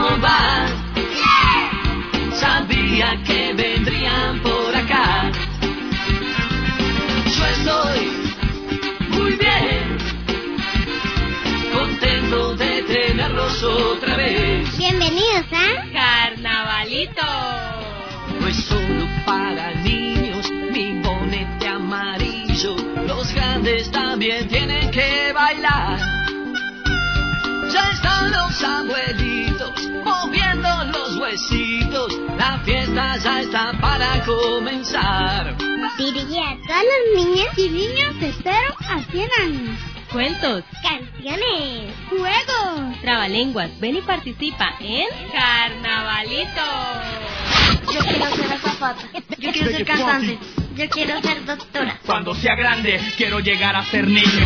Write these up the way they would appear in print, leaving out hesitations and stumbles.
cómo va. Sabía que vendrían por acá. Yo estoy muy bien, contento de tenerlos otra vez. Bienvenidos a Carnavalito. No es solo para niños, mi bonete amarillo, los grandes también tienen que bailar. Ya están los abuelitos moviendo los huesitos, la fiesta ya está para comenzar. Dirigida a todas las niñas y niños de 0 a 100 años. Cuentos, Canciones, juegos, trabalenguas. Ven y participa en Carnavalito. Yo quiero ser azafata. Yo quiero ser cantante. Yo quiero ser doctora. Cuando sea grande, quiero llegar a ser niño.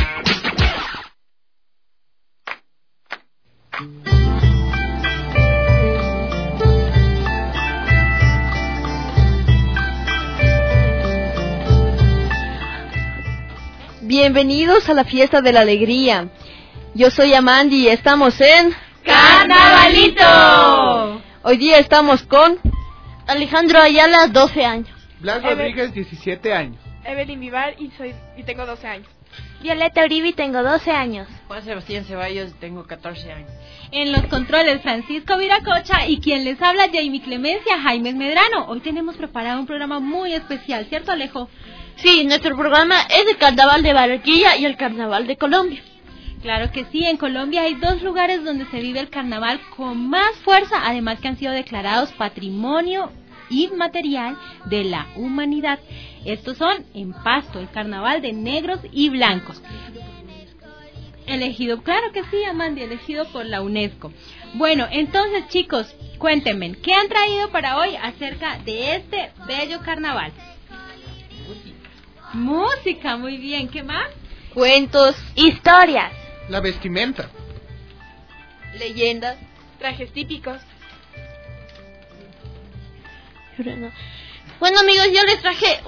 Bienvenidos a la fiesta de la alegría. Yo soy Amandi y estamos en ¡Carnavalito! Hoy día estamos con Alejandro Ayala, 12 años. Blas Rodríguez, 17 años. Evelyn Vivar y tengo 12 años. Violeta Uribe, tengo 12 años. Juan Sebastián Ceballos, tengo 14 años. En los controles, Francisco Viracocha, y quien les habla, Jamie Clemencia, Jaime Medrano. Hoy tenemos preparado un programa muy especial, ¿cierto, Alejo? Sí, nuestro programa es el Carnaval de Barranquilla y el Carnaval de Colombia. Claro que sí, en Colombia hay 2 lugares donde se vive el carnaval con más fuerza, además que han sido declarados Patrimonio Inmaterial de la Humanidad. Estos son en Pasto, el Carnaval de Negros y Blancos. Elegido, claro que sí, Amandi, elegido por la UNESCO. Bueno, entonces chicos, cuéntenme, ¿qué han traído para hoy acerca de este bello carnaval? Música, muy bien, ¿qué más? Cuentos, Historias, La vestimenta. leyendas. Trajes típicos. Bueno, amigos, yo les traje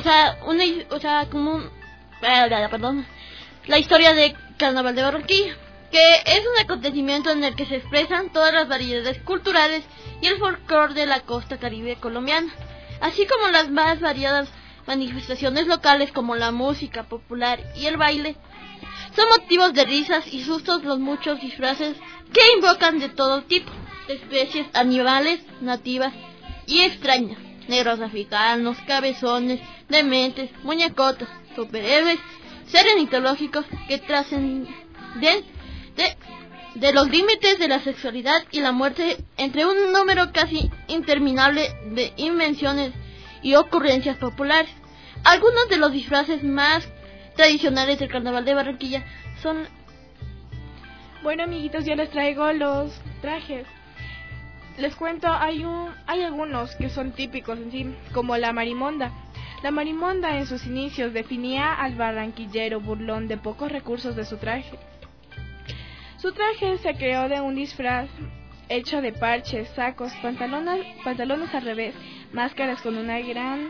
la historia de Carnaval de Barranquilla, que es un acontecimiento en el que se expresan todas las variedades culturales y el folclore de la costa caribe colombiana, así como las más variadas manifestaciones locales como la música popular y el baile. Son motivos de risas y sustos los muchos disfraces que invocan de todo tipo, de especies animales, nativas y extrañas, negros africanos, cabezones, dementes, muñecotas, superhéroes, seres mitológicos que trascienden de los límites de la sexualidad y la muerte, entre un número casi interminable de invenciones y ocurrencias populares. Algunos de los disfraces más tradicionales del Carnaval de Barranquilla son... Bueno, amiguitos, yo les traigo los trajes. Les cuento, hay algunos que son típicos en sí, como la marimonda. La marimonda en sus inicios definía al barranquillero burlón de pocos recursos de su traje. Su traje se creó de un disfraz hecho de parches, sacos, pantalones al revés, máscaras con una gran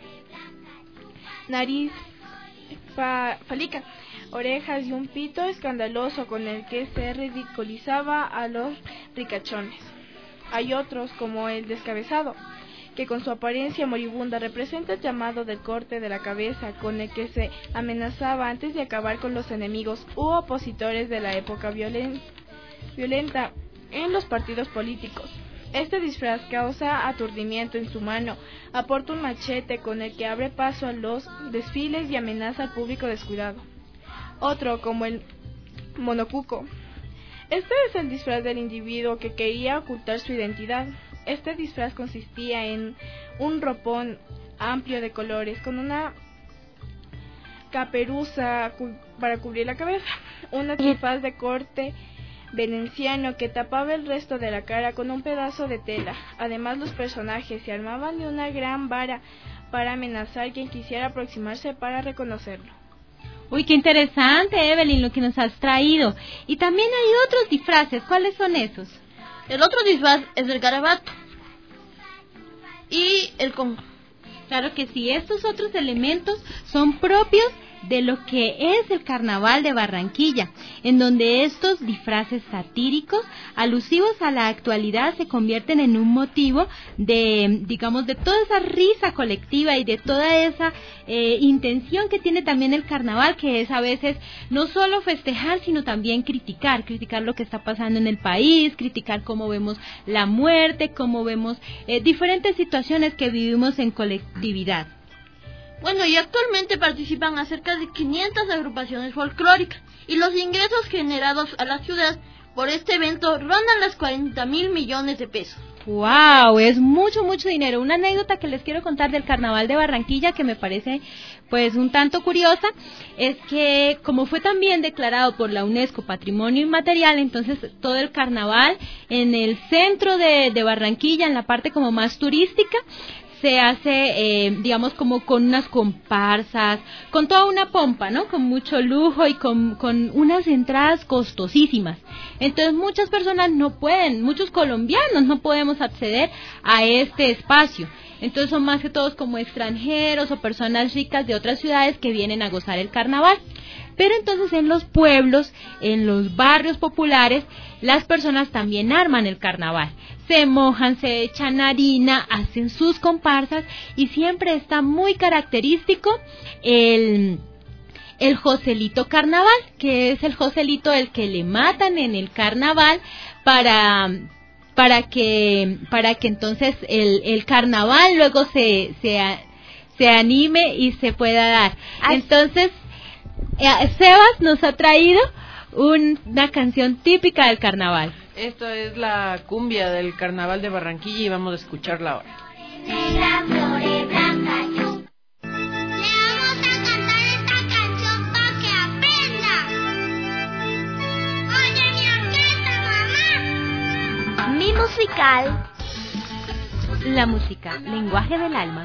nariz falica, orejas y un pito escandaloso con el que se ridiculizaba a los ricachones. Hay otros, como el descabezado, que con su apariencia moribunda representa el llamado del corte de la cabeza, con el que se amenazaba antes de acabar con los enemigos u opositores de la época violenta en los partidos políticos. Este disfraz causa aturdimiento en su mano, aporta un machete con el que abre paso a los desfiles y amenaza al público descuidado. Otro, como el monocuco. Este es el disfraz del individuo que quería ocultar su identidad. Este disfraz consistía en un ropón amplio de colores con una caperuza para cubrir la cabeza, un antifaz de corte veneciano que tapaba el resto de la cara con un pedazo de tela. Además, los personajes se armaban de una gran vara para amenazar a quien quisiera aproximarse para reconocerlo. Uy, qué interesante, Evelyn, lo que nos has traído. Y también hay otros disfraces, ¿cuáles son esos? El otro disfraz es el garabato y el congo. Claro que sí, estos otros elementos son propios de lo que es el Carnaval de Barranquilla, en donde estos disfraces satíricos, alusivos a la actualidad, se convierten en un motivo de, digamos, de toda esa risa colectiva y de toda esa intención que tiene también el Carnaval, que es a veces no solo festejar, sino también criticar lo que está pasando en el país, criticar cómo vemos la muerte, cómo vemos diferentes situaciones que vivimos en colectividad. Bueno, y actualmente participan a cerca de 500 agrupaciones folclóricas, y los ingresos generados a la ciudad por este evento rondan las 40.000 millones de pesos. ¡Wow! Es mucho dinero. Una anécdota que les quiero contar del Carnaval de Barranquilla, que me parece pues un tanto curiosa, es que como fue también declarado por la UNESCO Patrimonio Inmaterial, entonces todo el carnaval en el centro de Barranquilla, en la parte como más turística, se hace, digamos, como con unas comparsas, con toda una pompa, ¿no? Con mucho lujo y con unas entradas costosísimas. Entonces muchas personas no pueden, muchos colombianos no podemos acceder a este espacio. Entonces son más que todos como extranjeros o personas ricas de otras ciudades que vienen a gozar el carnaval. Pero entonces en los pueblos, en los barrios populares, las personas también arman el carnaval. Se mojan, se echan harina, hacen sus comparsas y siempre está muy característico el Joselito Carnaval, que es el Joselito el que le matan en el carnaval para que entonces el carnaval luego se anime y se pueda dar. Entonces Sebas nos ha traído una canción típica del carnaval. Esto es la cumbia del Carnaval de Barranquilla y vamos a escucharla ahora. Negra, flores, blanca, chu. Le vamos a cantar esta canción para que aprenda. Oye, mi orquesta, mamá. Mi musical. La música, lenguaje del alma.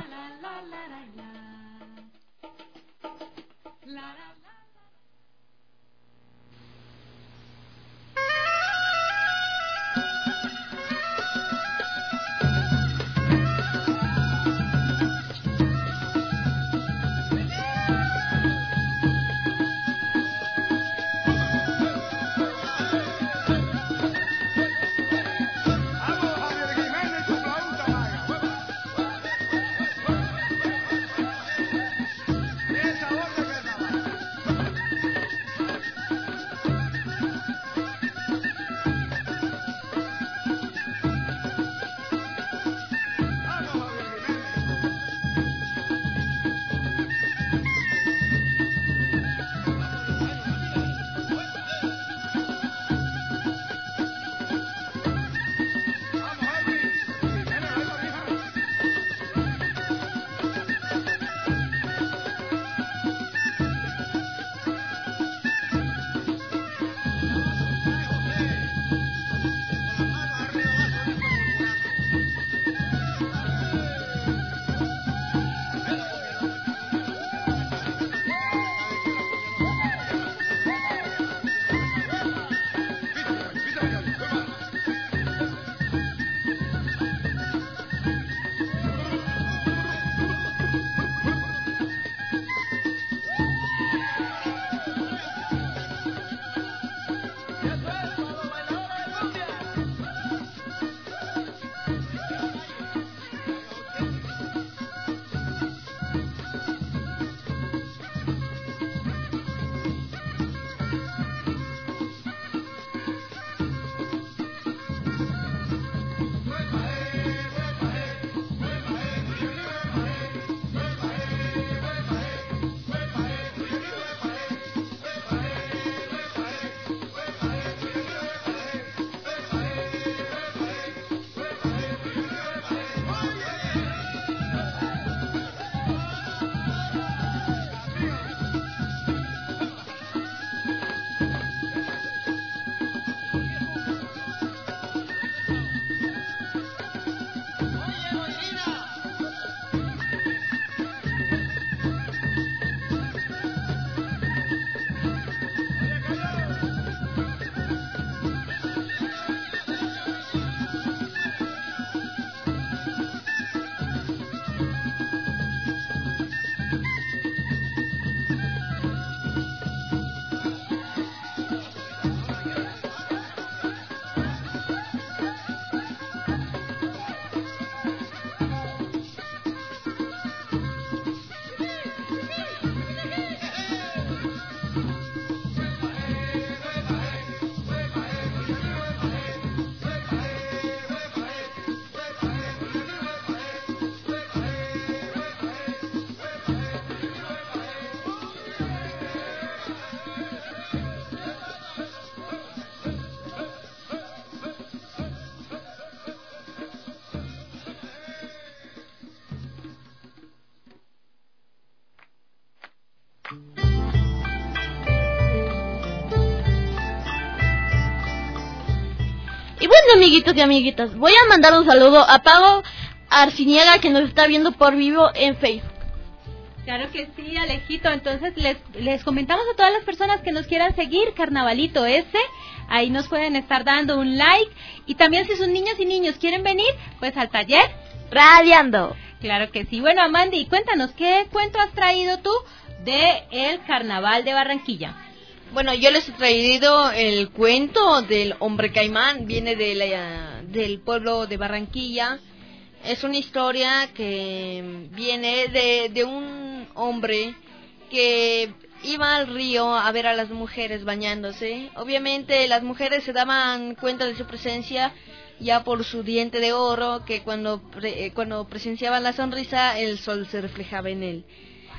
Y bueno, amiguitos y amiguitas, voy a mandar un saludo a Pablo Arciniega, que nos está viendo por vivo en Facebook. Claro que sí, Alejito. Entonces les comentamos a todas las personas que nos quieran seguir, Carnavalito S, ahí nos pueden estar dando un like. Y también si sus niñas y niños quieren venir, pues al taller Radiando. Claro que sí. Bueno, Amandi, cuéntanos, ¿qué cuento has traído tú de el Carnaval de Barranquilla? Bueno, yo les he traído el cuento del hombre caimán, viene del pueblo de Barranquilla. Es una historia que viene de un hombre que iba al río a ver a las mujeres bañándose. Obviamente las mujeres se daban cuenta de su presencia ya por su diente de oro, que cuando presenciaban la sonrisa el sol se reflejaba en él.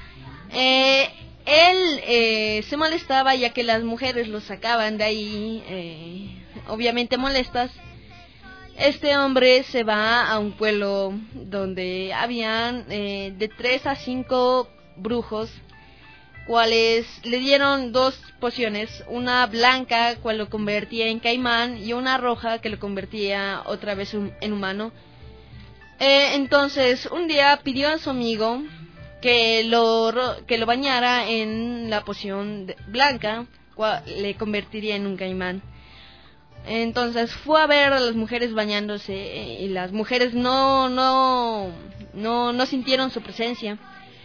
Él se molestaba ya que las mujeres lo sacaban de ahí, obviamente molestas. Este hombre se va a un pueblo donde habían de 3 a 5 brujos, cuales le dieron 2 pociones, una blanca, cual lo convertía en caimán, y una roja, que lo convertía otra vez en humano. Entonces, un día pidió a su amigo que lo bañara en la poción blanca, cual le convertiría en un caimán. Entonces fue a ver a las mujeres bañándose y las mujeres no sintieron su presencia.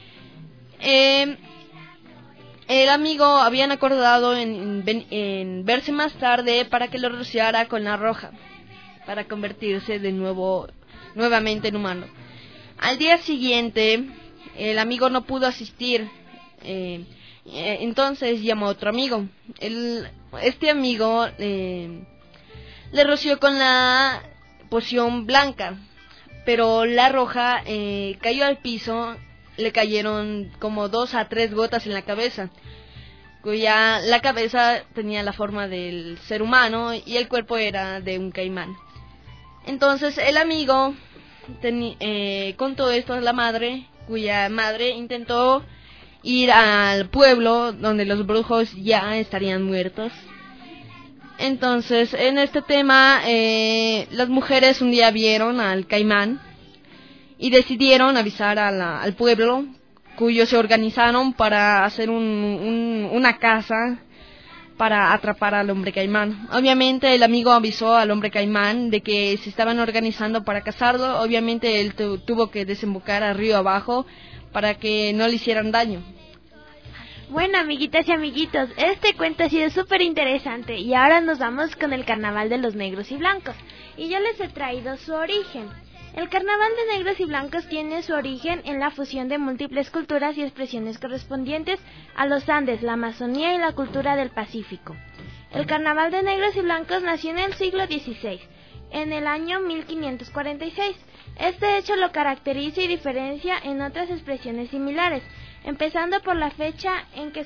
El amigo habían acordado en verse más tarde para que lo rociara con la roja, para convertirse nuevamente en humano. Al día siguiente el amigo no pudo asistir, entonces llamó a otro amigo. Este amigo le roció con la poción blanca, pero la roja cayó al piso, le cayeron como 2 a 3 gotas en la cabeza, cuya la cabeza tenía la forma del ser humano y el cuerpo era de un caimán. Entonces el amigo contó esto a la madre, cuya madre intentó ir al pueblo donde los brujos ya estarían muertos. Entonces, en este tema, las mujeres un día vieron al caimán y decidieron avisar al pueblo, cuyos se organizaron para hacer una caza para atrapar al hombre caimán. Obviamente el amigo avisó al hombre caimán de que se estaban organizando para cazarlo. Obviamente él tuvo que desembocar al río abajo para que no le hicieran daño. Bueno, amiguitas y amiguitos, este cuento ha sido súper interesante y ahora nos vamos con el Carnaval de los Negros y Blancos. Y yo les he traído su origen. El Carnaval de Negros y Blancos tiene su origen en la fusión de múltiples culturas y expresiones correspondientes a los Andes, la Amazonía y la cultura del Pacífico. El Carnaval de Negros y Blancos nació en el siglo XVI, en el año 1546. Este hecho lo caracteriza y diferencia en otras expresiones similares, empezando por la fecha en la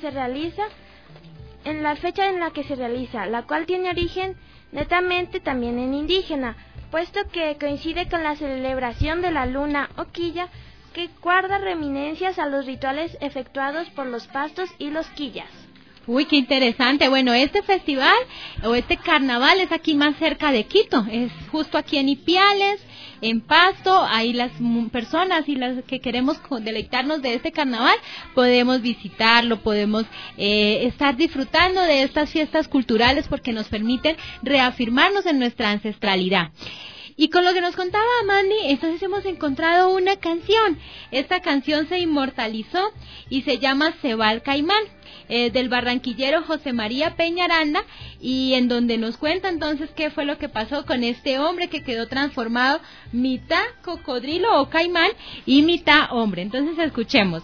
que se realiza, la cual tiene origen netamente también en indígena, puesto que coincide con la celebración de la luna o quilla, que guarda reminiscencias a los rituales efectuados por los pastos y los quillas. Uy, qué interesante. Bueno, este festival o este carnaval es aquí más cerca de Quito, es justo aquí en Ipiales, en Pasto. Ahí las personas y las que queremos deleitarnos de este carnaval podemos visitarlo, podemos estar disfrutando de estas fiestas culturales porque nos permiten reafirmarnos en nuestra ancestralidad. Y con lo que nos contaba Mandy, entonces hemos encontrado una canción. Esta canción se inmortalizó y se llama Se va el caimán, del barranquillero José María Peñaranda, y en donde nos cuenta entonces qué fue lo que pasó con este hombre que quedó transformado mitad cocodrilo o caimán y mitad hombre. Entonces escuchemos.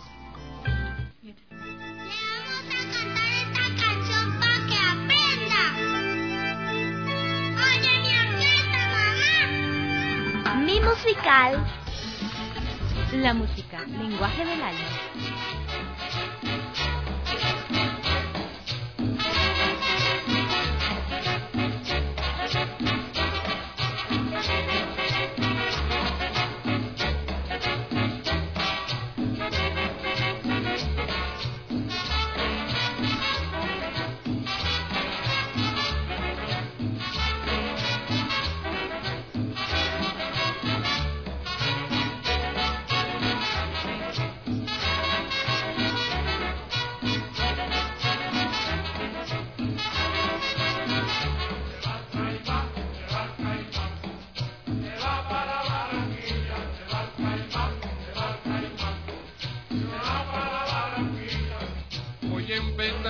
Mi musical. La música, lenguaje del alma.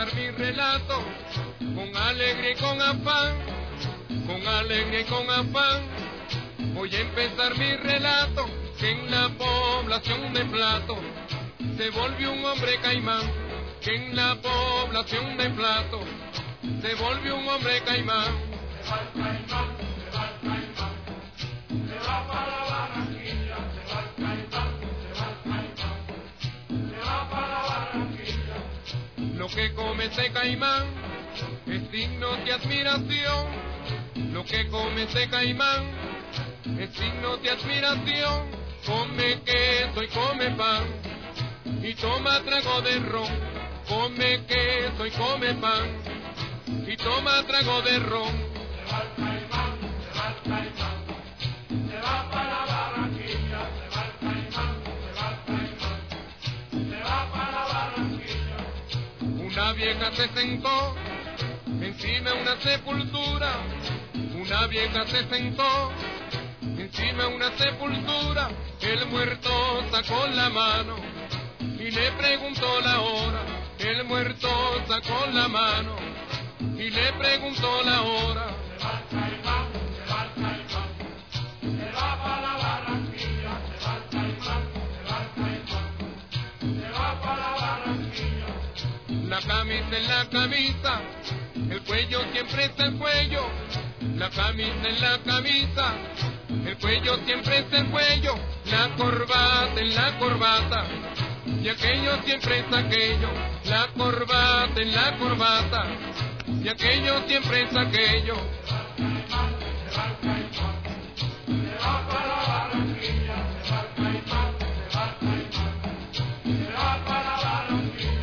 empezar mi relato con alegría y con afán, con alegría y con afán. Voy a empezar mi relato que en la población de Plato se volvió un hombre caimán, que en la población de Plato se volvió un hombre caimán. Se va el caimán, se va el caimán, se va para Barranquilla, se va el caimán, se va el caimán, se va para Barranquilla. Lo que come ese caimán es signo de admiración, lo que come ese caimán es signo de admiración. Come queso y come pan y toma trago de ron, come queso y come pan y toma trago de ron. Se va el caimán, se va el caimán, se va para Barranquilla, se va el caimán, se va el caimán, se va para Barranquilla. Una vieja se sentó encima de una sepultura, una vieja se sentó encima de una sepultura. El muerto sacó la mano y le preguntó la hora. El muerto sacó la mano y le preguntó la hora. Se va el caimán, se va el caimán, se va para Barranquilla, se va el caimán, se va el caimán, se va para Barranquilla. La camisa en la camisa, el cuello siempre es el cuello. La camisa en la camisa, el cuello siempre es el cuello. La corbata en la corbata, y aquello siempre es aquello. La corbata en la corbata, y aquello siempre es aquello. Se va el caimán, se va para Barranquilla, se va el caimán, se va el caimán, se va para Barranquilla.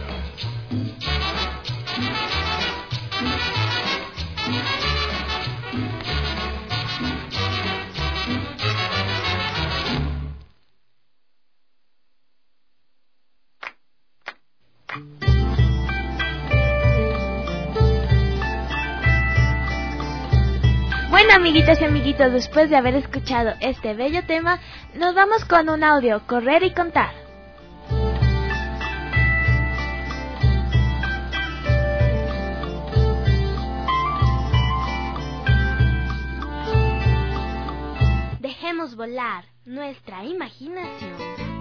Bueno, amiguitas y amiguitos, después de haber escuchado este bello tema, nos vamos con un audio, correr y contar. Dejemos volar nuestra imaginación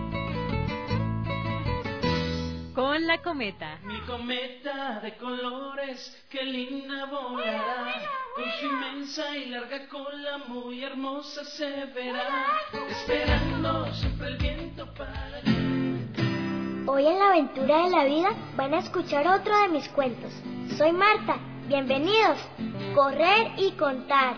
con la cometa. Mi cometa de colores, qué linda volará, con su inmensa y larga cola muy hermosa se verá, esperando siempre el viento para... Hoy en la aventura de la vida van a escuchar otro de mis cuentos. Soy Marta, bienvenidos. Correr y contar.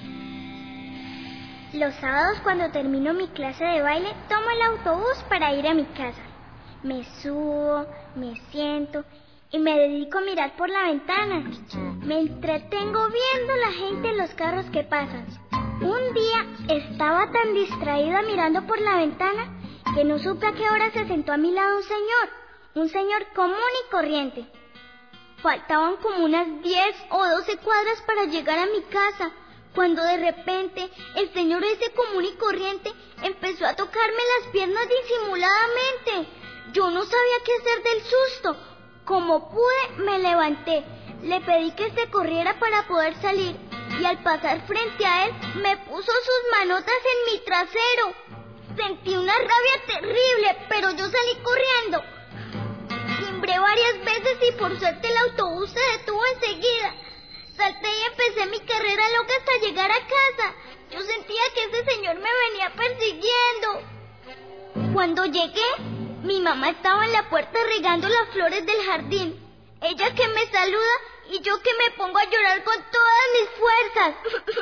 Los sábados cuando termino mi clase de baile, tomo el autobús para ir a mi casa. Me subo, me siento y me dedico a mirar por la ventana. Me entretengo viendo la gente en los carros que pasan. Un día estaba tan distraída mirando por la ventana que no supe a qué hora se sentó a mi lado un señor común y corriente. Faltaban como unas 10 o 12 cuadras para llegar a mi casa, cuando de repente el señor ese común y corriente empezó a tocarme las piernas disimuladamente. Yo no sabía qué hacer del susto. Como pude, me levanté. Le pedí que se corriera para poder salir y al pasar frente a él, me puso sus manotas en mi trasero. Sentí una rabia terrible, pero yo salí corriendo. Timbré varias veces y por suerte el autobús se detuvo enseguida. Salté y empecé mi carrera loca hasta llegar a casa. Yo sentía que ese señor me venía persiguiendo. Cuando llegué, mi mamá estaba en la puerta regando las flores del jardín. Ella que me saluda y yo que me pongo a llorar con todas mis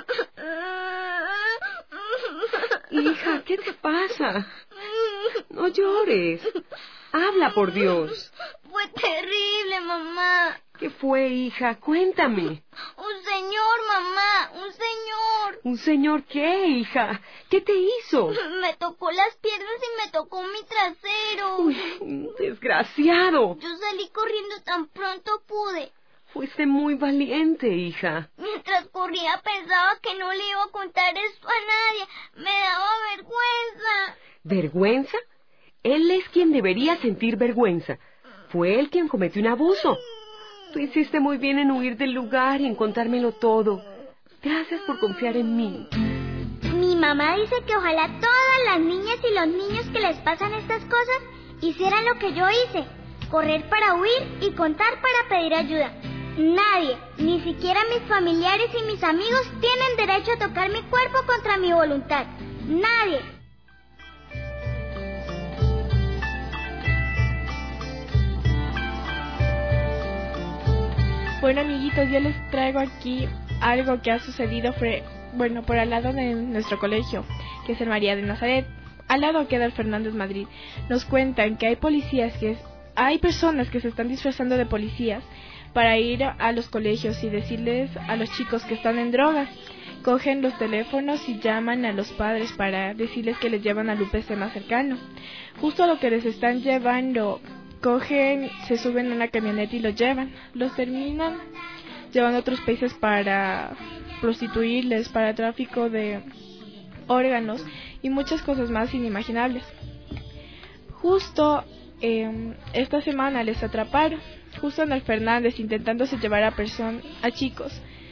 fuerzas. Hija, ¿qué te pasa? No llores. Habla, por Dios. Fue terrible, mamá. ¿Qué fue, hija? Cuéntame. Un señor, mamá, un señor. ¿Un señor qué, hija? ¿Qué te hizo? Me tocó las piernas y me tocó mi trasero. Uy, desgraciado. Yo salí corriendo tan pronto pude. Fuiste muy valiente, hija. Mientras corría pensaba que no le iba a contar esto a nadie. Me daba vergüenza. ¿Vergüenza? Él es quien debería sentir vergüenza. Fue él quien cometió un abuso. Tú hiciste muy bien en huir del lugar y en contármelo todo. Gracias por confiar en mí. Mi mamá dice que ojalá todas las niñas y los niños que les pasan estas cosas hicieran lo que yo hice, correr para huir y contar para pedir ayuda. Nadie, ni siquiera mis familiares y mis amigos, tienen derecho a tocar mi cuerpo contra mi voluntad. Nadie. Bueno, amiguitos, yo les traigo aquí algo que ha sucedido por al lado de nuestro colegio, que es el María de Nazaret. Al lado queda el Fernández Madrid. Nos cuentan que hay personas que se están disfrazando de policías para ir a los colegios y decirles a los chicos que están en drogas. Cogen los teléfonos y llaman a los padres para decirles que les llevan al UPC más cercano. Justo a lo que les están llevando, cogen, se suben a una camioneta y los llevan. Los terminan llevando a otros países para prostituirles, para tráfico de órganos y muchas cosas más inimaginables. Justo esta semana les atraparon, justo en el Fernández, intentándose llevar a chicos.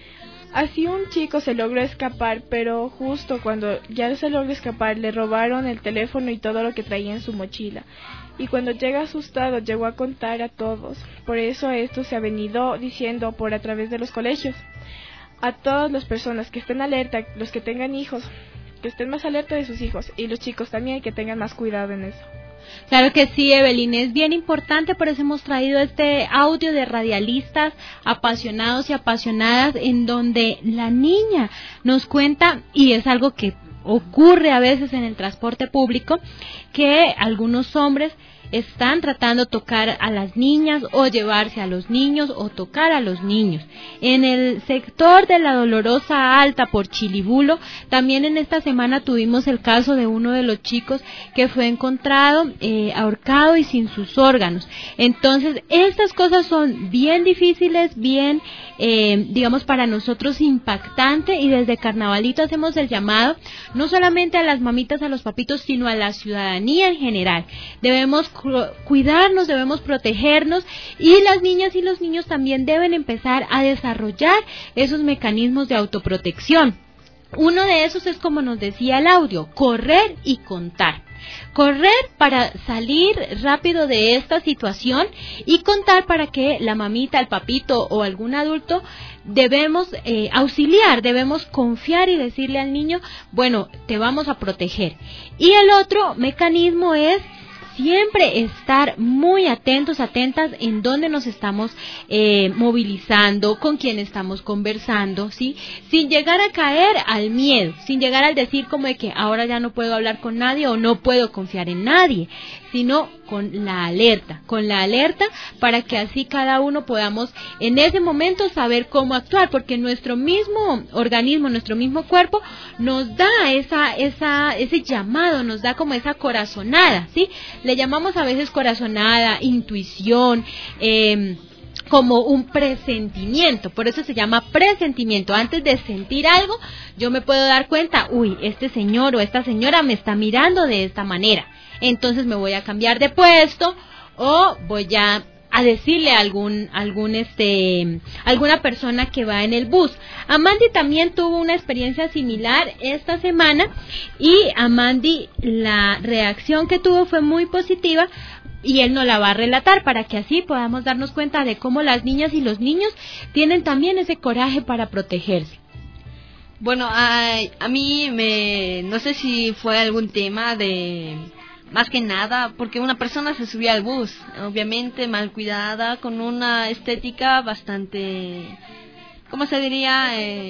Así un chico se logró escapar, pero justo cuando ya se logró escapar, le robaron el teléfono y todo lo que traía en su mochila. Y cuando llega asustado, llegó a contar a todos. Por eso esto se ha venido diciendo por a través de los colegios. A todas las personas que estén alerta, los que tengan hijos, que estén más alerta de sus hijos, y los chicos también, que tengan más cuidado en eso. Claro que sí, Evelyn, es bien importante, por eso hemos traído este audio de radialistas apasionados y apasionadas, en donde la niña nos cuenta, y es algo que ocurre a veces en el transporte público, que algunos hombres están tratando de tocar a las niñas o llevarse a los niños o tocar a los niños. En el sector de la Dolorosa Alta por Chilibulo, también en esta semana tuvimos el caso de uno de los chicos que fue encontrado ahorcado y sin sus órganos. Entonces, estas cosas son bien difíciles, bien, digamos, para nosotros impactante, y desde Carnavalito hacemos el llamado no solamente a las mamitas, a los papitos, sino a la ciudadanía en general. Debemos cuidarnos, debemos protegernos, y las niñas y los niños también deben empezar a desarrollar esos mecanismos de autoprotección. Uno de esos es, como nos decía el audio, correr y contar. Correr para salir rápido de esta situación y contar para que la mamita, el papito o algún adulto debemos auxiliar, debemos confiar y decirle al niño, bueno, te vamos a proteger. Y el otro mecanismo es siempre estar muy atentos, atentas en dónde nos estamos movilizando, con quién estamos conversando, ¿sí? Sin llegar a caer al miedo, sin llegar al decir como de que ahora ya no puedo hablar con nadie o no puedo confiar en nadie, sino con la alerta para que así cada uno podamos en ese momento saber cómo actuar, porque nuestro mismo organismo, nuestro mismo cuerpo nos da ese llamado, nos da como esa corazonada, ¿sí? Le llamamos a veces corazonada, intuición, como un presentimiento, por eso se llama presentimiento. Antes de sentir algo, yo me puedo dar cuenta, uy, este señor o esta señora me está mirando de esta manera, entonces me voy a cambiar de puesto o voy a decirle a alguna persona que va en el bus. Amandi también tuvo una experiencia similar esta semana, y Amandi, la reacción que tuvo fue muy positiva, y él nos la va a relatar para que así podamos darnos cuenta de cómo las niñas y los niños tienen también ese coraje para protegerse. Bueno, a mí no sé si fue algún tema de, más que nada, porque una persona se subía al bus, obviamente mal cuidada, con una estética bastante, ¿cómo se diría?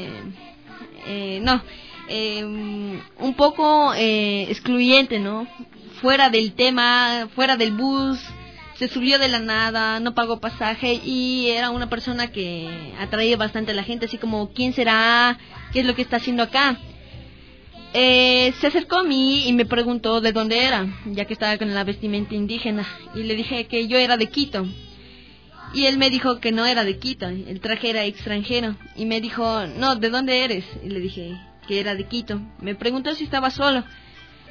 Un poco excluyente, ¿no? Fuera del tema, fuera del bus, se subió de la nada, no pagó pasaje, y era una persona que atraía bastante a la gente, así como, ¿quién será? ¿Qué es lo que está haciendo acá? Se acercó a mí y me preguntó de dónde era, ya que estaba con la vestimenta indígena, y le dije que yo era de Quito, y él me dijo que no era de Quito, el traje era extranjero, y me dijo, no, ¿de dónde eres? Y le dije que era de Quito. Me preguntó si estaba solo,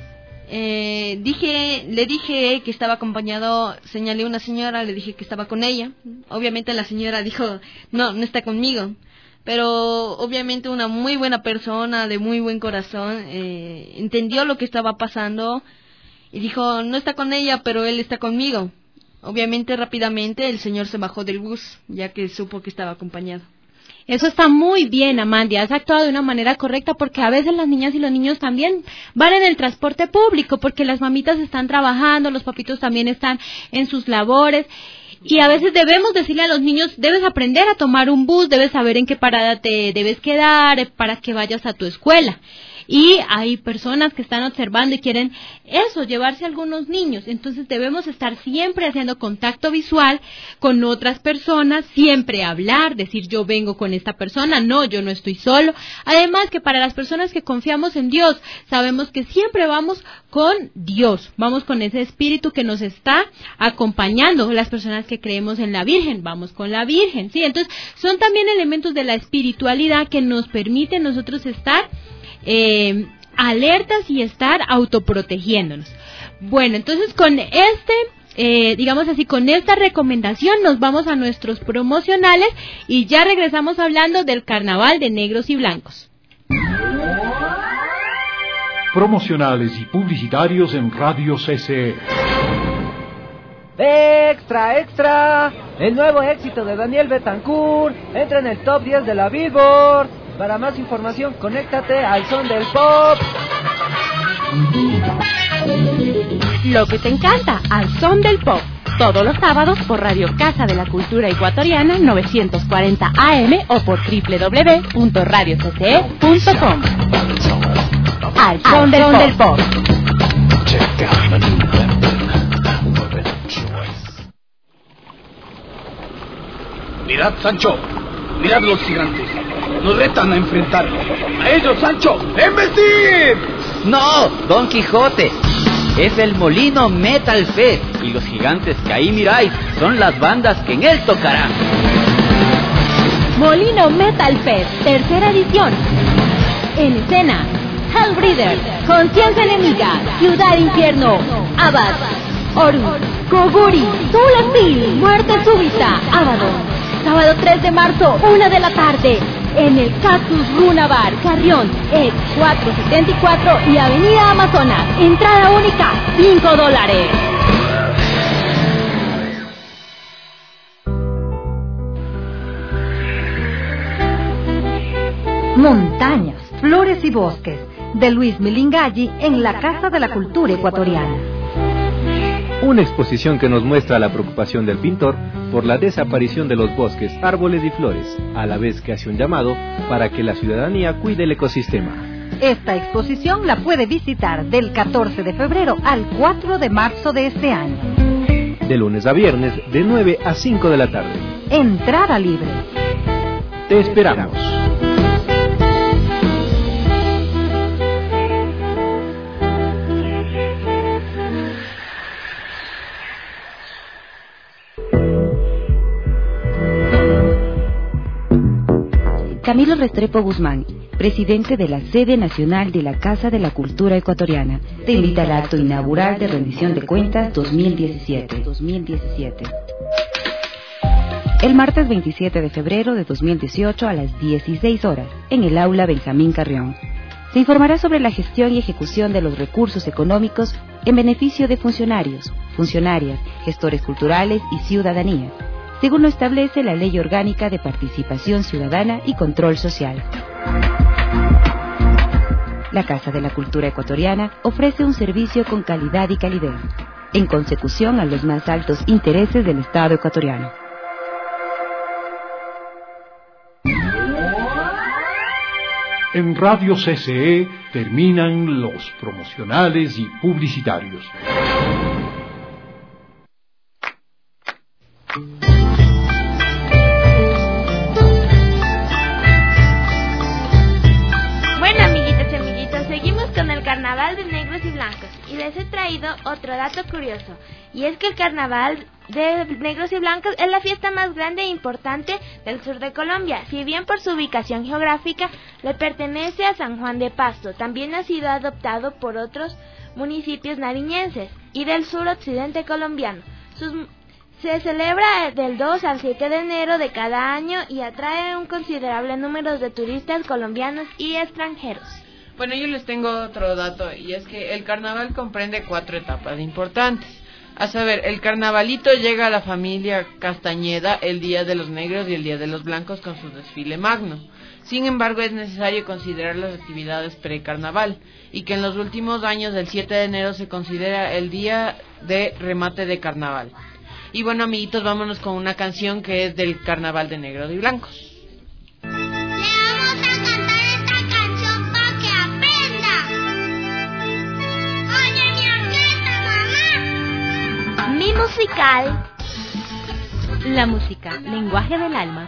le dije que estaba acompañado, señalé a una señora, le dije que estaba con ella. Obviamente la señora dijo, no está conmigo. Pero obviamente una muy buena persona, de muy buen corazón, entendió lo que estaba pasando y dijo, no está con ella, pero él está conmigo. Obviamente rápidamente el señor se bajó del bus, ya que supo que estaba acompañado. Eso está muy bien, Amandia, has actuado de una manera correcta porque a veces las niñas y los niños también van en el transporte público porque las mamitas están trabajando, los papitos también están en sus labores y a veces debemos decirle a los niños, debes aprender a tomar un bus, debes saber en qué parada te debes quedar para que vayas a tu escuela. Y hay personas que están observando y quieren eso, llevarse a algunos niños. Entonces debemos estar siempre haciendo contacto visual con otras personas, siempre hablar, decir yo vengo con esta persona, no, yo no estoy solo. Además que para las personas que confiamos en Dios, sabemos que siempre vamos con Dios, vamos con ese espíritu que nos está acompañando. Las personas que creemos en la Virgen, vamos con la Virgen, ¿sí? Entonces son también elementos de la espiritualidad que nos permiten nosotros estar alertas y estar autoprotegiéndonos. Bueno, entonces con digamos así, con esta recomendación nos vamos a nuestros promocionales y ya regresamos hablando del Carnaval de Negros y Blancos. Promocionales y publicitarios en Radio CCE. ¡Extra, extra! El nuevo éxito de Daniel Betancourt entra en el top 10 de la Billboard. Para más información, conéctate al Son del Pop. Lo que te encanta, al Son del Pop. Todos los sábados por Radio Casa de la Cultura Ecuatoriana 940 AM o por www.radiocce.com. Al Son del Pop. Mirad, Sancho. Mirad los gigantes. Nos retan a enfrentar. ¡A ellos, Sancho! ¡Embestir! No, Don Quijote. Es el Molino Metal Fest. Y los gigantes que ahí miráis son las bandas que en él tocarán. Molino Metal Fest, tercera edición. En escena, Hellbreeder, Conciencia Enemiga, Ciudad Infierno, Abad, Horus, Koguri, Tulempil, Muerte Súbita, Abaddon. Sábado 3 de marzo, 1 de la tarde, en el Cactus Luna Bar, Carrión, Ex 474 y Avenida Amazonas. Entrada única, $5. Montañas, flores y bosques, de Luis Milingalli en la Casa de la Cultura Ecuatoriana. Una exposición que nos muestra la preocupación del pintor por la desaparición de los bosques, árboles y flores, a la vez que hace un llamado para que la ciudadanía cuide el ecosistema. Esta exposición la puede visitar del 14 de febrero al 4 de marzo de este año. De lunes a viernes, de 9 a 5 de la tarde. Entrada libre. Te esperamos. Camilo Restrepo Guzmán, presidente de la sede nacional de la Casa de la Cultura Ecuatoriana, te invita al acto inaugural de rendición de cuentas 2017. El martes 27 de febrero de 2018 a las 16 horas, en el aula Benjamín Carrión. Se informará sobre la gestión y ejecución de los recursos económicos en beneficio de funcionarios, funcionarias, gestores culturales y ciudadanía, según lo establece la Ley Orgánica de Participación Ciudadana y Control Social. La Casa de la Cultura Ecuatoriana ofrece un servicio con calidad y calidez, en consecución a los más altos intereses del Estado ecuatoriano. En Radio CCE terminan los promocionales y publicitarios. Carnaval de Negros y Blancos, y les he traído otro dato curioso, y es que el Carnaval de Negros y Blancos es la fiesta más grande e importante del sur de Colombia. Si bien por su ubicación geográfica le pertenece a San Juan de Pasto, también ha sido adoptado por otros municipios nariñenses y del suroccidente colombiano. Se celebra del 2 al 7 de enero de cada año y atrae un considerable número de turistas colombianos y extranjeros. Bueno, yo les tengo otro dato, y es que el carnaval comprende 4 etapas importantes. A saber, el carnavalito llega a la familia Castañeda el Día de los Negros y el Día de los Blancos con su desfile magno. Sin embargo, es necesario considerar las actividades pre-carnaval, y que en los últimos años, el 7 de enero, se considera el día de remate de carnaval. Y bueno, amiguitos, vámonos con una canción que es del Carnaval de Negros y Blancos. Mi musical. La música, lenguaje del alma.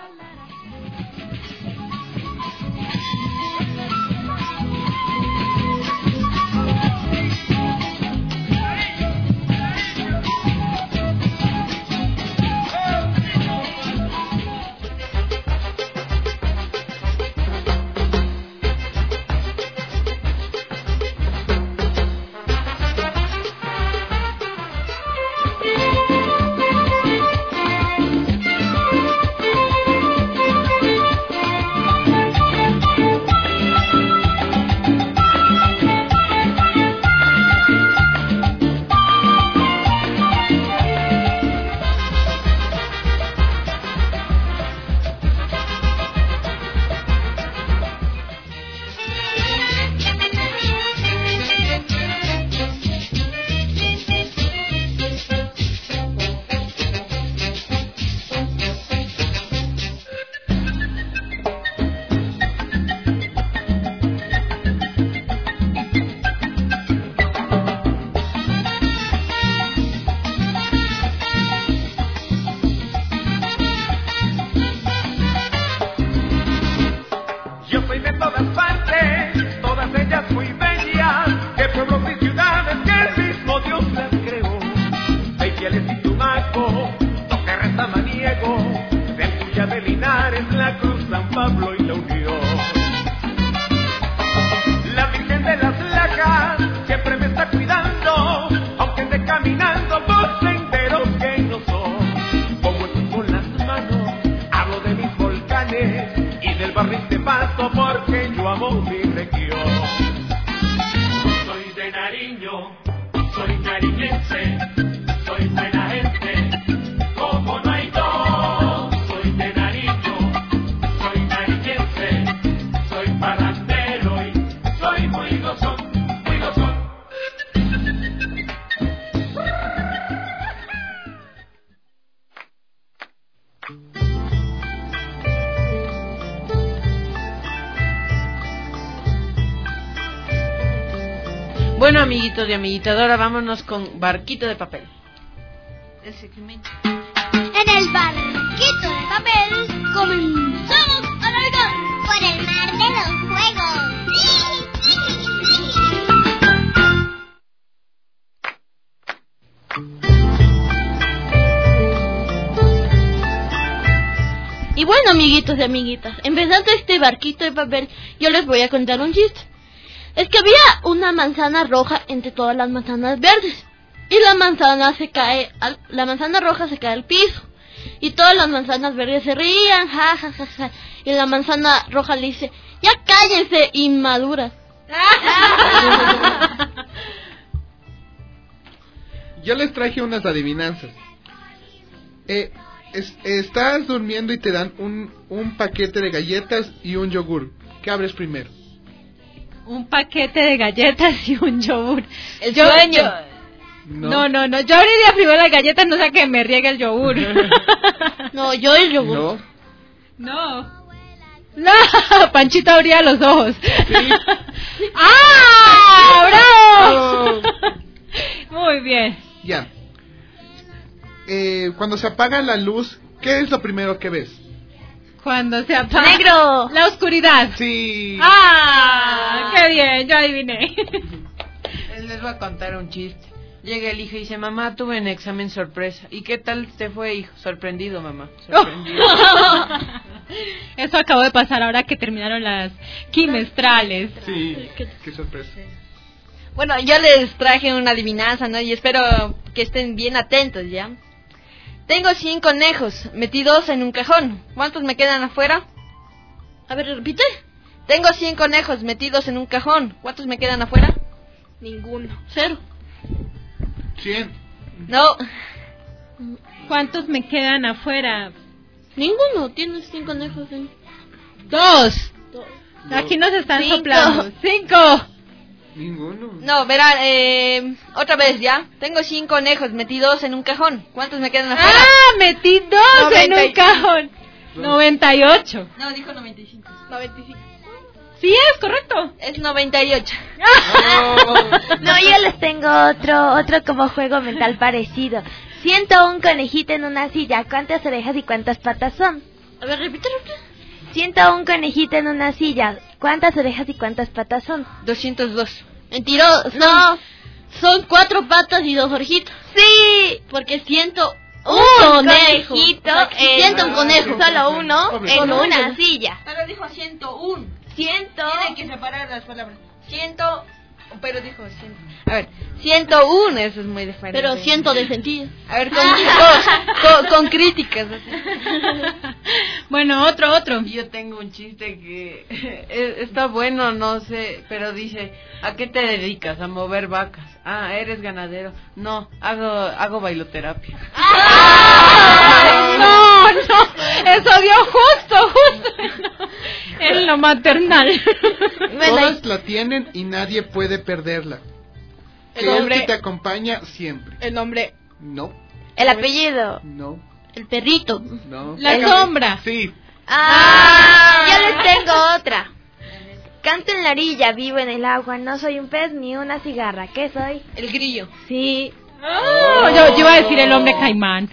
Bueno, amiguitos y amiguitas, ahora vámonos con Barquito de Papel. El segmento. En el barquito de papel comenzamos a navegar por el mar de los juegos. Y bueno, amiguitos y amiguitas, empezando este barquito de papel, yo les voy a contar un chiste. Es que había una manzana roja entre todas las manzanas verdes. Y la manzana roja se cae al piso. Y todas las manzanas verdes se reían, ja, ja, ja, ja. Y la manzana roja le dice, ya cállense, inmaduras. Yo les traje unas adivinanzas. Estás durmiendo y te dan un paquete de galletas y un yogur. ¿Qué abres primero? Un paquete de galletas y un yogur. El sueño. No. Yo abriría primero las galletas, no sé que me riegue el yogur. No, yo el yogur. No. Panchito abría los ojos. Sí. ¡Ah! ¡Bravo! Muy bien. Ya. Cuando se apaga la luz, ¿qué es lo primero que ves? Cuando se apaga... ¡Negro! La oscuridad. Sí. ¡Ah! ¡Qué bien! Yo adiviné. Les voy a contar un chiste. Llega el hijo y dice, mamá, tuve un examen sorpresa. ¿Y qué tal te fue, hijo? Sorprendido, mamá. Sorprendido. Eso acabó de pasar ahora que terminaron las quimestrales. Sí, qué sorpresa. Bueno, yo les traje una adivinanza, ¿no? Y espero que estén bien atentos, ¿ya? Tengo 100 conejos metidos en un cajón. ¿Cuántos me quedan afuera? A ver, repite. Tengo 100 conejos metidos en un cajón. ¿Cuántos me quedan afuera? Ninguno. 0. 100. No. ¿Cuántos me quedan afuera? Ninguno. Tienes 100 conejos. 2. Aquí nos están soplando. 5. Ninguno. No, verán, otra vez, ¿ya? Tengo 100 conejos metidos en un cajón. ¿Cuántos me quedan afuera? ¡Ah! Metí 2 en un cajón. 98. No, dijo 95. 95. Sí, es correcto. Es 98. No, yo les tengo otro como juego mental parecido. 101 conejito en una silla. ¿Cuántas orejas y cuántas patas son? A ver, repítelo. 101 conejito en una silla. ¿Cuántas orejas y cuántas patas son? 202. Mentiroso. No. Son 4 patas y 2 orejitas. Sí. Porque 101 conejito. un conejo. Solo uno en Solo una uno. silla. Pero dijo 101. 100. Tienen que separar las palabras. 100. Pero dijo 100. A ver, 101, eso es muy diferente. Pero 100 de sentido. A ver, con críticas. Así. Bueno, otro. Yo tengo un chiste que está bueno, no sé, pero dice, ¿a qué te dedicas? A mover vacas. Ah, ¿eres ganadero? No, hago bailoterapia. No, eso dio justo. En lo maternal. Todas la tienen y nadie puede perderla. El que te acompaña siempre. El nombre. No. El apellido. No. El perrito. No. La sombra. Sí. Yo les tengo otra. Canto en la orilla, vivo en el agua, no soy un pez ni una cigarra. ¿Qué soy? El grillo. Sí. Yo iba a decir el hombre caimán.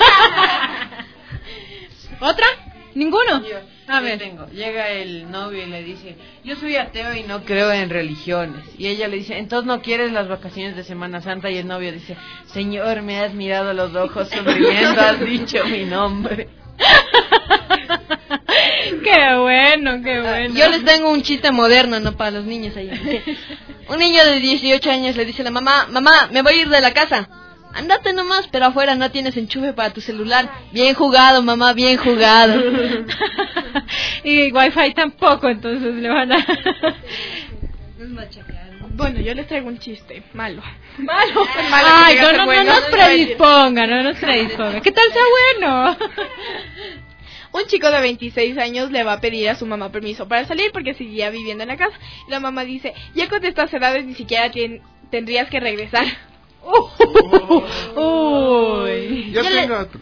¿Otra? ¿Ninguno? A ver. Llega el novio y le dice, yo soy ateo y no creo en religiones. Y ella le dice, entonces no quieres las vacaciones de Semana Santa. Y el novio dice, Señor, me has mirado a los ojos sonriendo, has dicho mi nombre. Qué bueno. Yo les tengo un chiste moderno, no para los niños ahí. Un niño de 18 años le dice a la mamá, me voy a ir de la casa. Andate nomás, pero afuera no tienes enchufe para tu celular. Bien jugado, mamá, bien jugado. Y wifi tampoco, entonces le van a... Bueno, yo les traigo un chiste malo. Ay, no nos predispongan. ¿Qué tal sea bueno? Un chico de 26 años le va a pedir a su mamá permiso para salir porque seguía viviendo en la casa. Y la mamá dice, ya con estas edades ni siquiera tendrías que regresar. Uy. Yo tengo otro.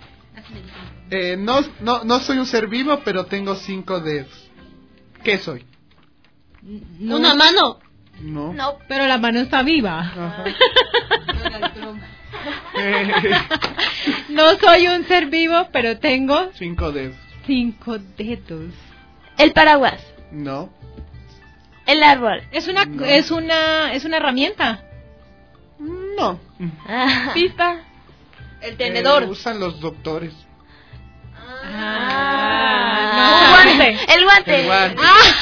No soy un ser vivo, pero tengo 5 dedos. ¿Qué soy? No. ¿Una mano? No. Pero la mano está viva. No soy un ser vivo, pero tengo 5 dedos. 5 dedos. El paraguas. No. El árbol. Es una herramienta. No. Pista. El tenedor. Usan los doctores. El guante. Ah.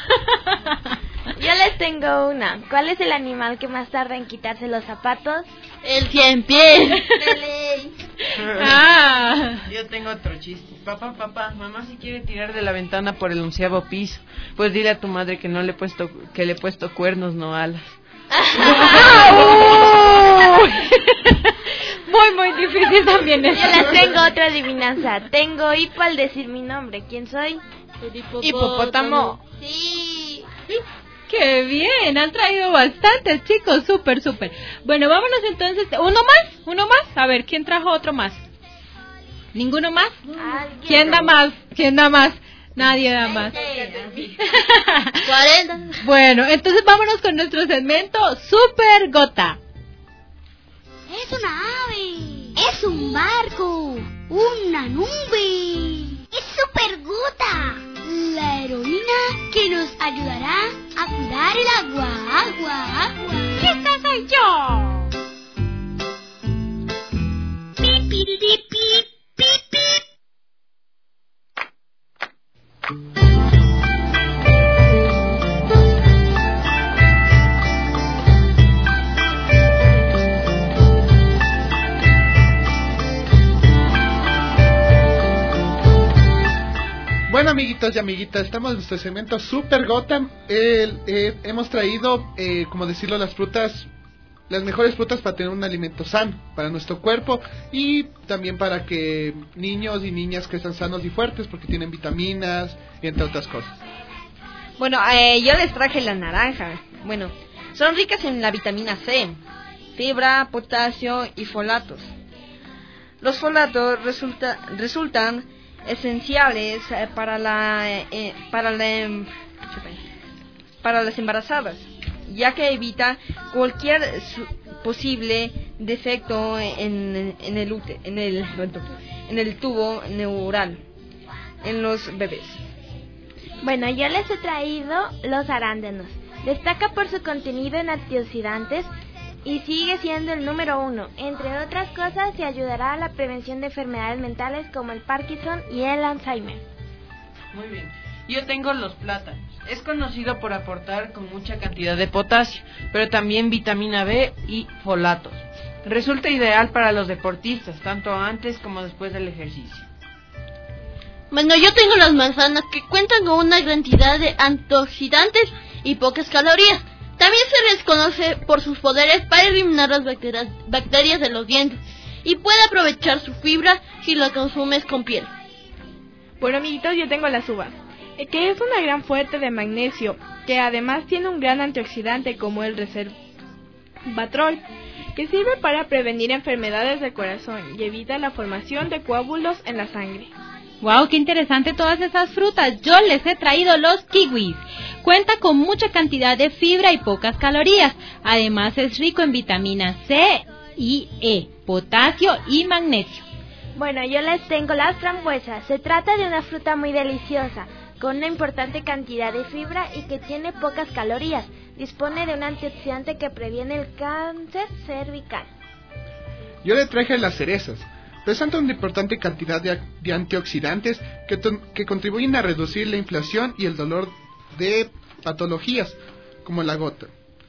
Yo les tengo una. ¿Cuál es el animal que más tarda en quitarse los zapatos? El 100 pies. Yo tengo otro chiste. Papá, mamá si quiere tirar de la ventana por el 11º piso. Pues dile a tu madre que le he puesto cuernos, no alas. Muy difícil también eso. Yo les tengo otra adivinanza. Tengo hipo al decir mi nombre. ¿Quién soy? Hipopótamo. Sí. Qué bien, han traído bastantes, chicos, súper. Bueno, vámonos entonces. ¿Uno más? A ver, ¿quién trajo otro más? ¿Ninguno más? ¿Quién da más? Nadie da más. 40. Bueno, entonces vámonos con nuestro segmento Super Gota. Es una ave. Es un barco. Una nube. Es Super Gota, la heroína que nos ayudará a cuidar el agua. ¡Esta soy yo! amiguitos y amiguitas, estamos en nuestro segmento Super Gotham. Hemos traído, como decirlo, las mejores frutas para tener un alimento sano para nuestro cuerpo y también para que niños y niñas crezcan sanos y fuertes porque tienen vitaminas y entre otras cosas. Bueno, yo les traje la naranja. Bueno, son ricas en la vitamina C, fibra, potasio y folatos. Los folatos resultan esenciales para las embarazadas, ya que evita cualquier posible defecto en el tubo neural en los bebés. Bueno, yo les he traído los arándanos. Destaca por su contenido en antioxidantes y sigue siendo el número 1. Entre otras cosas, se ayudará a la prevención de enfermedades mentales como el Parkinson y el Alzheimer. Muy bien. Yo tengo los plátanos. Es conocido por aportar con mucha cantidad de potasio, pero también vitamina B y folatos. Resulta ideal para los deportistas, tanto antes como después del ejercicio. Bueno, yo tengo las manzanas que cuentan con una cantidad de antioxidantes y pocas calorías. También se les conoce por sus poderes para eliminar las bacterias de los dientes y puede aprovechar su fibra si la consumes con piel. Bueno, amiguitos, yo tengo las uvas, que es una gran fuente de magnesio, que además tiene un gran antioxidante como el resveratrol, que sirve para prevenir enfermedades del corazón y evita la formación de coágulos en la sangre. Wow, qué interesante todas esas frutas. Yo les he traído los kiwis. Cuenta con mucha cantidad de fibra y pocas calorías. Además es rico en vitamina C y E, potasio y magnesio. Bueno, yo les tengo las frambuesas. Se trata de una fruta muy deliciosa, con una importante cantidad de fibra y que tiene pocas calorías. Dispone de un antioxidante que previene el cáncer cervical. Yo le traje las cerezas. Presentan una importante cantidad de antioxidantes que contribuyen a reducir la inflamación y el dolor de patologías como la gota.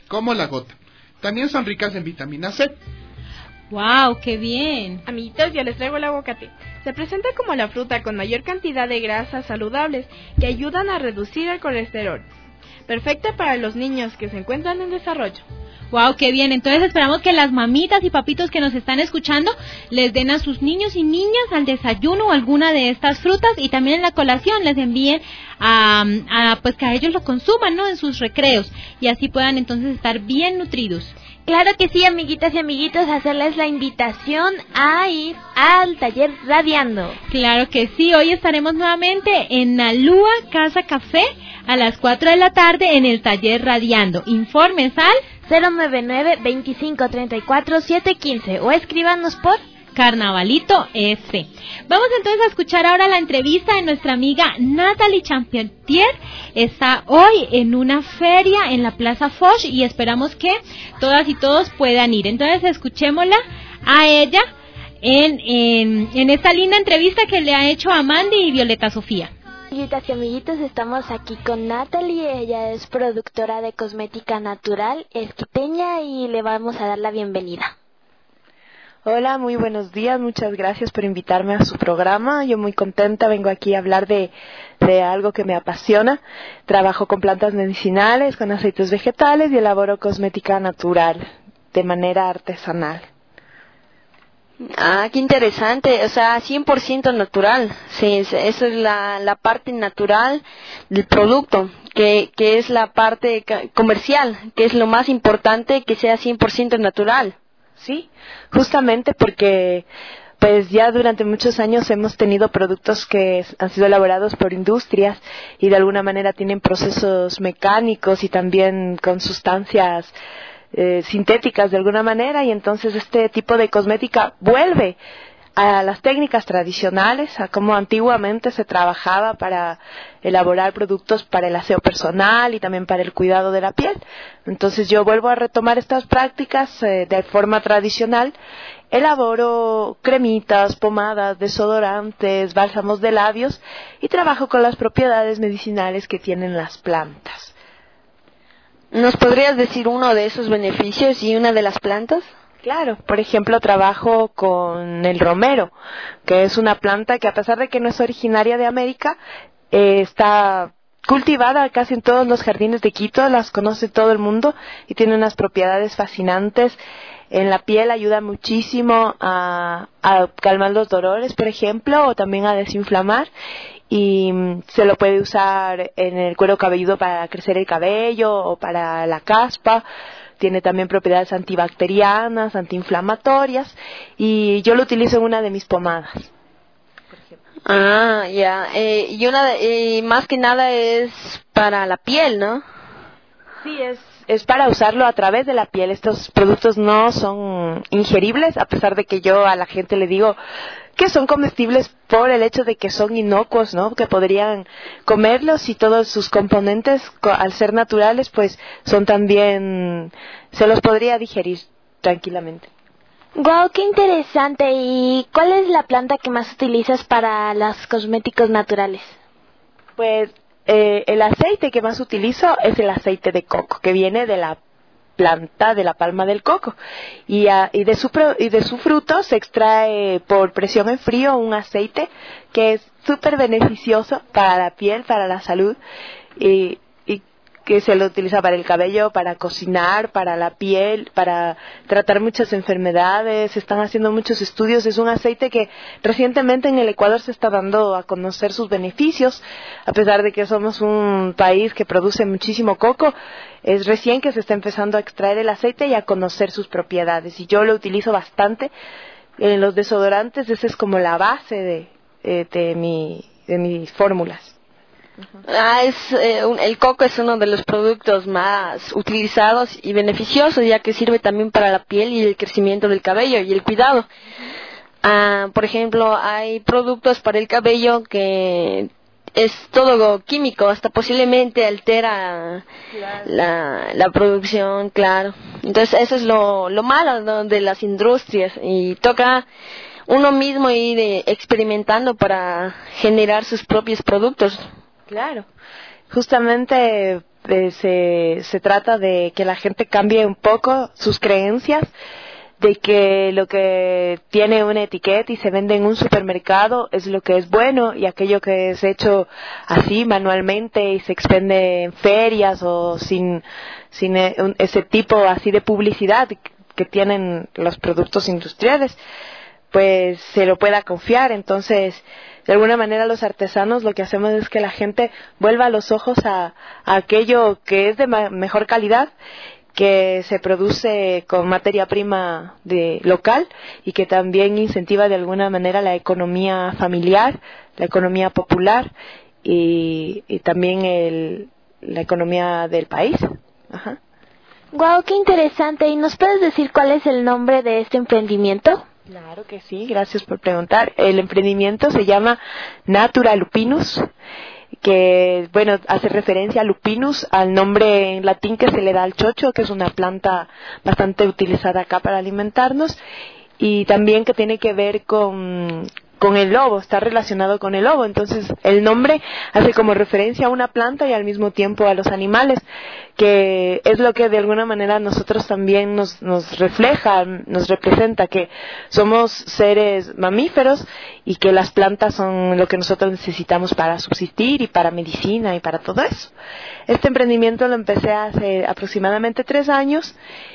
También son ricas en vitamina C. ¡Wow! ¡Qué bien! Amiguitos, yo les traigo el aguacate. Se presenta como la fruta con mayor cantidad de grasas saludables que ayudan a reducir el colesterol. Perfecta para los niños que se encuentran en desarrollo. ¡Wow! ¡Qué bien! Entonces esperamos que las mamitas y papitos que nos están escuchando les den a sus niños y niñas al desayuno alguna de estas frutas y también en la colación les envíen pues que a ellos lo consuman, ¿no? En sus recreos y así puedan entonces estar bien nutridos. Claro que sí, amiguitas y amiguitos, hacerles la invitación a ir al taller Radiando. Claro que sí, hoy estaremos nuevamente en Nalúa Casa Café a las 4 de la tarde en el taller Radiando. Informes al 099-2534-715 o escríbanos por Carnavalito S. Vamos entonces a escuchar ahora la entrevista de nuestra amiga Natalie Champetier. Está hoy en una feria en la Plaza Foch y esperamos que todas y todos puedan ir. Entonces escuchémosla a ella en esta linda entrevista que le ha hecho a Mandy y Violeta Sofía. Amiguitas y amiguitos, estamos aquí con Natalie. Ella es productora de cosmética natural, es quiteña y le vamos a dar la bienvenida. Hola, muy buenos días, muchas gracias por invitarme a su programa. Yo muy contenta, vengo aquí a hablar de algo que me apasiona. Trabajo con plantas medicinales, con aceites vegetales y elaboro cosmética natural, de manera artesanal. Ah, qué interesante, o sea, 100% natural, sí, eso es la parte natural del producto, que es la parte comercial, que es lo más importante, que sea 100% natural. Sí, justamente porque pues ya durante muchos años hemos tenido productos que han sido elaborados por industrias y de alguna manera tienen procesos mecánicos y también con sustancias sintéticas de alguna manera, y entonces este tipo de cosmética vuelve a las técnicas tradicionales, a cómo antiguamente se trabajaba para elaborar productos para el aseo personal y también para el cuidado de la piel. Entonces yo vuelvo a retomar estas prácticas de forma tradicional. Elaboro cremitas, pomadas, desodorantes, bálsamos de labios y trabajo con las propiedades medicinales que tienen las plantas. ¿Nos podrías decir uno de esos beneficios y una de las plantas? Claro, por ejemplo, trabajo con el romero, que es una planta que a pesar de que no es originaria de América, está cultivada casi en todos los jardines de Quito, las conoce todo el mundo y tiene unas propiedades fascinantes. En la piel ayuda muchísimo a calmar los dolores, por ejemplo, o también a desinflamar. Y se lo puede usar en el cuero cabelludo para crecer el cabello o para la caspa. Tiene también propiedades antibacterianas, antiinflamatorias, y yo lo utilizo en una de mis pomadas. Ah, ya. Y más que nada es para la piel, ¿no? Sí, es para usarlo a través de la piel. Estos productos no son ingeribles, a pesar de que yo a la gente le digo que son comestibles por el hecho de que son inocuos, ¿no? Que podrían comerlos, y todos sus componentes, al ser naturales, pues son también, se los podría digerir tranquilamente. Guau, qué interesante. ¿Y cuál es la planta que más utilizas para los cosméticos naturales? Pues el aceite que más utilizo es el aceite de coco, que viene de la planta de la palma del coco, y de su fruto se extrae por presión en frío un aceite que es súper beneficioso para la piel, para la salud, y que se lo utiliza para el cabello, para cocinar, para la piel, para tratar muchas enfermedades. Se están haciendo muchos estudios. Es un aceite que recientemente en el Ecuador se está dando a conocer sus beneficios, a pesar de que somos un país que produce muchísimo coco. Es recién que se está empezando a extraer el aceite y a conocer sus propiedades, y yo lo utilizo bastante en los desodorantes. Esa es como la base de mis fórmulas. El coco es uno de los productos más utilizados y beneficiosos, ya que sirve también para la piel y el crecimiento del cabello y el cuidado. Por ejemplo, hay productos para el cabello que es todo químico, hasta posiblemente altera la producción, claro. Entonces eso es lo malo, ¿no?, de las industrias, y toca uno mismo ir experimentando para generar sus propios productos. Claro, justamente se trata de que la gente cambie un poco sus creencias, de que lo que tiene una etiqueta y se vende en un supermercado es lo que es bueno, y aquello que es hecho así manualmente y se expende en ferias o sin ese tipo así de publicidad que tienen los productos industriales, pues se lo pueda confiar. Entonces, de alguna manera los artesanos lo que hacemos es que la gente vuelva los ojos a aquello que es de mejor calidad, que se produce con materia prima local, y que también incentiva de alguna manera la economía familiar, la economía popular y también la economía del país. Ajá. Guau, qué interesante. ¿Y nos puedes decir cuál es el nombre de este emprendimiento? Claro que sí, gracias por preguntar. El emprendimiento se llama Natura Lupinus, que, bueno, hace referencia a lupinus, al nombre en latín que se le da al chocho, que es una planta bastante utilizada acá para alimentarnos, y también que tiene que ver con el lobo, está relacionado con el lobo. Entonces el nombre hace como referencia a una planta y al mismo tiempo a los animales, que es lo que de alguna manera nosotros también nos refleja, nos representa, que somos seres mamíferos y que las plantas son lo que nosotros necesitamos para subsistir y para medicina y para todo eso. Este emprendimiento lo empecé hace aproximadamente 3 años,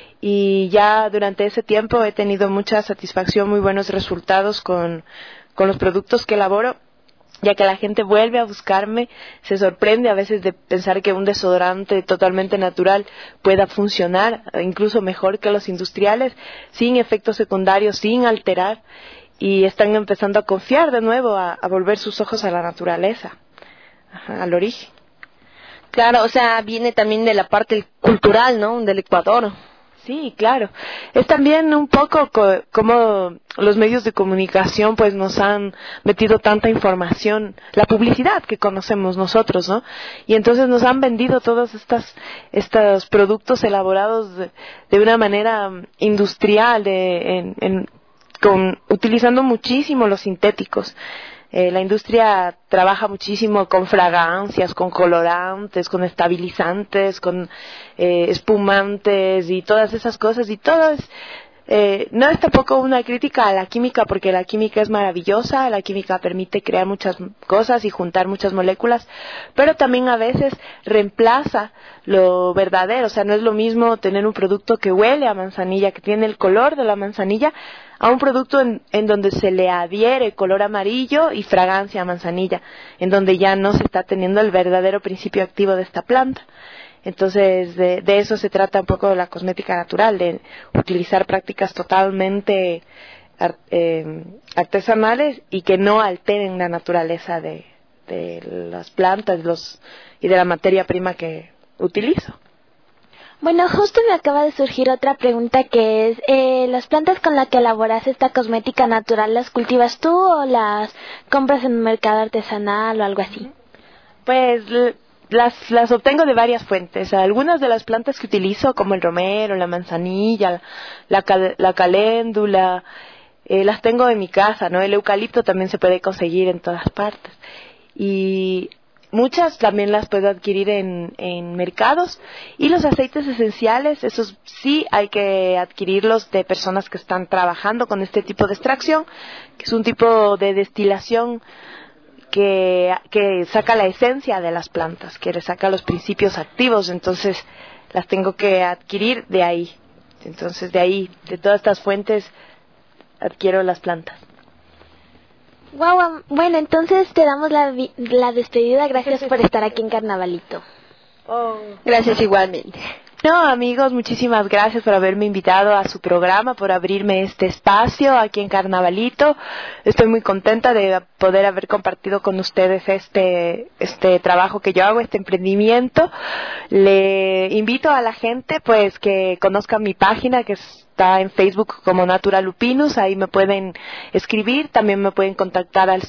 y ya durante ese tiempo he tenido mucha satisfacción, muy buenos resultados con los productos que elaboro, ya que la gente vuelve a buscarme, se sorprende a veces de pensar que un desodorante totalmente natural pueda funcionar incluso mejor que los industriales, sin efectos secundarios, sin alterar, y están empezando a confiar de nuevo, a volver sus ojos a la naturaleza, al origen. Claro, o sea, viene también de la parte cultural, ¿no?, del Ecuador. Sí, claro. Es también un poco como los medios de comunicación pues nos han metido tanta información, la publicidad que conocemos nosotros, ¿no? Y entonces nos han vendido todos estos productos elaborados de una manera industrial, utilizando muchísimo los sintéticos. La industria trabaja muchísimo con fragancias, con colorantes, con estabilizantes, con espumantes y todas esas cosas, y todo no es tampoco una crítica a la química, porque la química es maravillosa, la química permite crear muchas cosas y juntar muchas moléculas, pero también a veces reemplaza lo verdadero. O sea, no es lo mismo tener un producto que huele a manzanilla, que tiene el color de la manzanilla, a un producto en donde se le adhiere color amarillo y fragancia a manzanilla, en donde ya no se está teniendo el verdadero principio activo de esta planta. Entonces, de eso se trata un poco de la cosmética natural, de utilizar prácticas totalmente artesanales y que no alteren la naturaleza de las plantas y de la materia prima que utilizo. Bueno, justo me acaba de surgir otra pregunta, que es, ¿las plantas con las que elaboras esta cosmética natural las cultivas tú o las compras en un mercado artesanal o algo así? Pues las obtengo de varias fuentes. Algunas de las plantas que utilizo, como el romero, la manzanilla, la caléndula, las tengo en mi casa, ¿no? El eucalipto también se puede conseguir en todas partes. Y muchas también las puedo adquirir en mercados. Y los aceites esenciales, esos sí hay que adquirirlos de personas que están trabajando con este tipo de extracción, que es un tipo de destilación que saca la esencia de las plantas, que le saca los principios activos. Entonces las tengo que adquirir de ahí. Entonces de ahí, de todas estas fuentes, adquiero las plantas. Wow, bueno, entonces te damos la despedida. Gracias por estar aquí en Carnavalito. Gracias igualmente. No, amigos, muchísimas gracias por haberme invitado a su programa, por abrirme este espacio aquí en Carnavalito. Estoy muy contenta de poder haber compartido con ustedes este trabajo que yo hago, este emprendimiento. Le invito a la gente pues que conozcan mi página, que está en Facebook como Natural Lupinus. Ahí me pueden escribir, también me pueden contactar al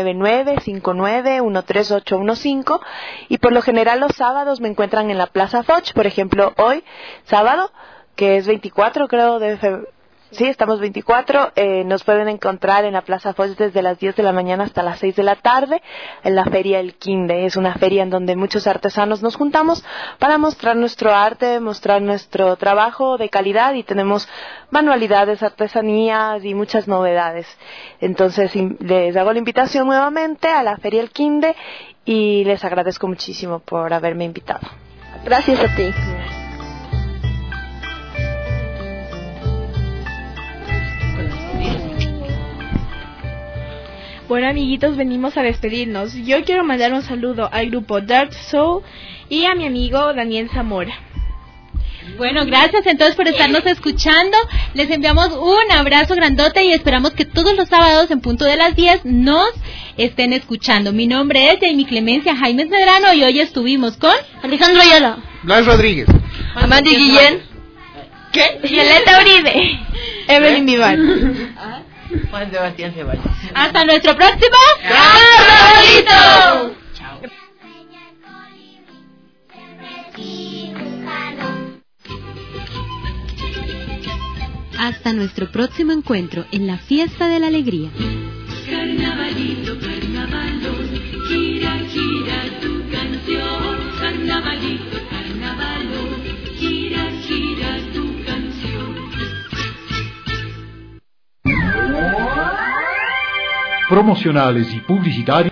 099-59-13815, y por lo general los sábados me encuentran en la Plaza Foch. Por ejemplo, hoy, sábado, que es 24, creo, de febrero. Sí, estamos 24, nos pueden encontrar en la Plaza Foch desde las 10 de la mañana hasta las 6 de la tarde, en la Feria El Quinde. Es una feria en donde muchos artesanos nos juntamos para mostrar nuestro arte, mostrar nuestro trabajo de calidad, y tenemos manualidades, artesanías y muchas novedades. Entonces les hago la invitación nuevamente a la Feria El Quinde y les agradezco muchísimo por haberme invitado. Gracias a ti. Bueno, amiguitos, venimos a despedirnos. Yo quiero mandar un saludo al grupo Dark Soul y a mi amigo Daniel Zamora. Bueno, gracias entonces por estarnos escuchando. Les enviamos un abrazo grandote y esperamos que todos los sábados en punto de las 10 nos estén escuchando. Mi nombre es Jamie Clemencia Jaimes Medrano y hoy estuvimos con Alejandro Ayala, Blas Rodríguez, Amanda Guillén, ¿qué? Violeta Uribe, Evelyn Vivar, Juan Sebastián Ceballos. Hasta nuestro próximo ¡Carnavalito! Chao. Hasta nuestro próximo encuentro en la fiesta de la alegría. Carnavalito, carnavalo, gira, gira tu canción. Carnavalito, carnavalo, gira, gira tu canción. Promocionales y publicitarios.